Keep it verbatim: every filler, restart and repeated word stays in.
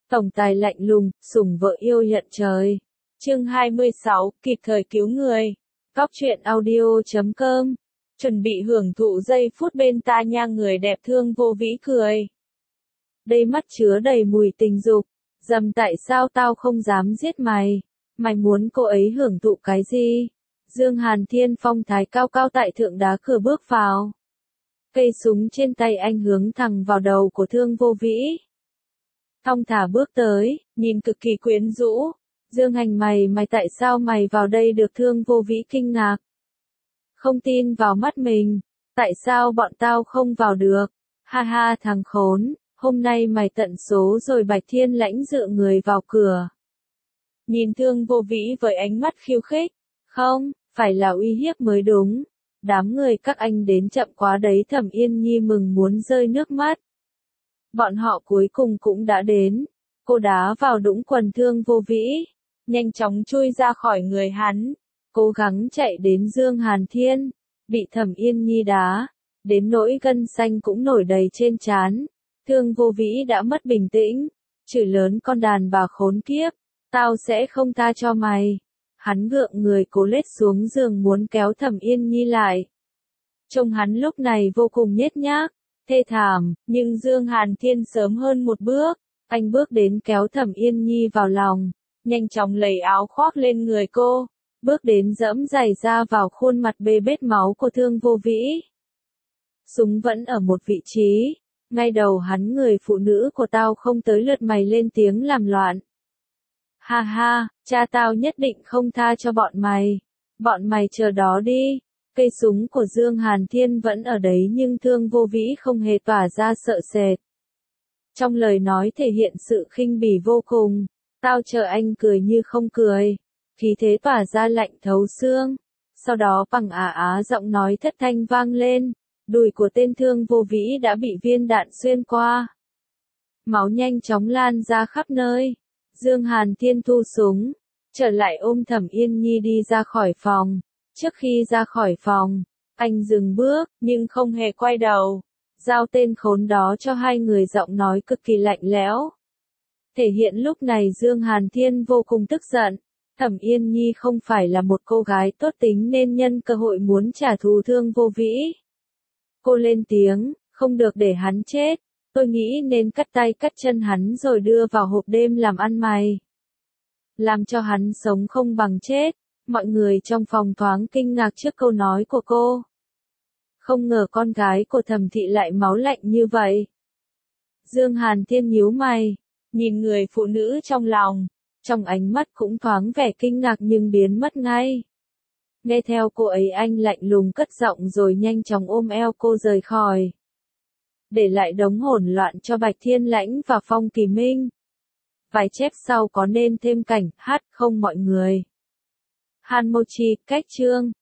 Tổng tài lạnh lùng, sủng vợ yêu nhận trời. Chương hai mươi sáu, kịp thời cứu người. Cóc truyện audio chấm com. Chuẩn bị hưởng thụ giây phút bên ta nha, người đẹp Thương Vô Vĩ cười. Đây mắt chứa đầy mùi tình dục. Dầm tại sao tao không dám giết mày? Mày muốn cô ấy hưởng thụ cái gì? Dương Hàn Thiên phong thái cao cao tại thượng đá cửa bước vào. Cây súng trên tay anh hướng thẳng vào đầu của Thương Vô Vĩ. Thong thả bước tới, nhìn cực kỳ quyến rũ. Dương Hành mày mày tại sao mày vào đây được? Thương Vô Vĩ kinh ngạc. Không tin vào mắt mình. Tại sao bọn tao không vào được? Ha ha thằng khốn, hôm nay mày tận số rồi. Bạch Thiên Lãnh dựa người vào cửa. Nhìn Thương Vô Vĩ với ánh mắt khiêu khích. Không, phải là uy hiếp mới đúng. Đám người các anh đến chậm quá đấy. Thẩm Yên Nhi mừng muốn rơi nước mắt. Bọn họ cuối cùng cũng đã đến. Cô đá vào đũng quần Thương Vô Vĩ, nhanh chóng chui ra khỏi người hắn, cố gắng chạy đến Dương Hàn Thiên, bị Thẩm Yên Nhi đá, đến nỗi gân xanh cũng nổi đầy trên trán. Thương Vô Vĩ đã mất bình tĩnh, chửi lớn con đàn bà khốn kiếp, tao sẽ không tha cho mày. Hắn gượng người cố lết xuống giường muốn kéo Thẩm Yên Nhi lại. Trông hắn lúc này vô cùng nhếch nhác, thê thảm, nhưng Dương Hàn Thiên sớm hơn một bước, anh bước đến kéo Thẩm Yên Nhi vào lòng, nhanh chóng lấy áo khoác lên người cô, bước đến dẫm giày ra vào khuôn mặt bê bết máu của Thương Vô Vĩ. Súng vẫn ở một vị trí, ngay đầu hắn. Người phụ nữ của tao không tới lượt mày lên tiếng làm loạn. Ha ha, cha tao nhất định không tha cho bọn mày, bọn mày chờ đó đi. Cây súng của Dương Hàn Thiên vẫn ở đấy nhưng Thương Vô Vĩ không hề tỏa ra sợ sệt. Trong lời nói thể hiện sự khinh bỉ vô cùng. Tao chờ anh cười như không cười. Khí thế tỏa ra lạnh thấu xương. Sau đó bằng ả á giọng nói thất thanh vang lên. Đùi của tên Thương Vô Vĩ đã bị viên đạn xuyên qua. Máu nhanh chóng lan ra khắp nơi. Dương Hàn Thiên thu súng, trở lại ôm Thẩm Yên Nhi đi ra khỏi phòng. Trước khi ra khỏi phòng, anh dừng bước, nhưng không hề quay đầu. Giao tên khốn đó cho hai người, giọng nói cực kỳ lạnh lẽo. Thể hiện lúc này Dương Hàn Thiên vô cùng tức giận. Thẩm Yên Nhi không phải là một cô gái tốt tính nên nhân cơ hội muốn trả thù Thương Vô Vĩ. Cô lên tiếng, không được để hắn chết. Tôi nghĩ nên cắt tay cắt chân hắn rồi đưa vào hộp đêm làm ăn mày. Làm cho hắn sống không bằng chết. Mọi người trong phòng thoáng kinh ngạc trước câu nói của cô. Không ngờ con gái của Thẩm thị lại máu lạnh như vậy. Dương Hàn Thiên nhíu mày, nhìn người phụ nữ trong lòng, trong ánh mắt cũng thoáng vẻ kinh ngạc nhưng biến mất ngay. Nghe theo cô ấy, anh lạnh lùng cất giọng rồi nhanh chóng ôm eo cô rời khỏi. Để lại đống hỗn loạn cho Bạch Thiên Lãnh và Phong Kỳ Minh. Vài chép sau có nên thêm cảnh hát không mọi người? Hanmochi, cách chương.